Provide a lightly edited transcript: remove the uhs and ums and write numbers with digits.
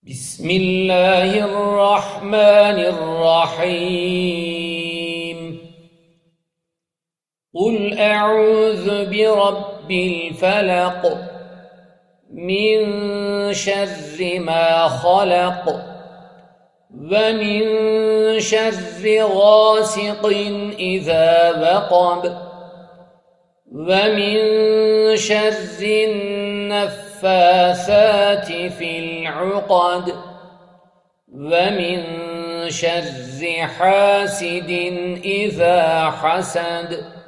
بسم الله الرحمن الرحيم. قل أعوذ برب الفلق من شر ما خلق ومن شر غاسق إذا وقب ومن شر النفاثات في العقد ومن شر حاسد إذا حسد.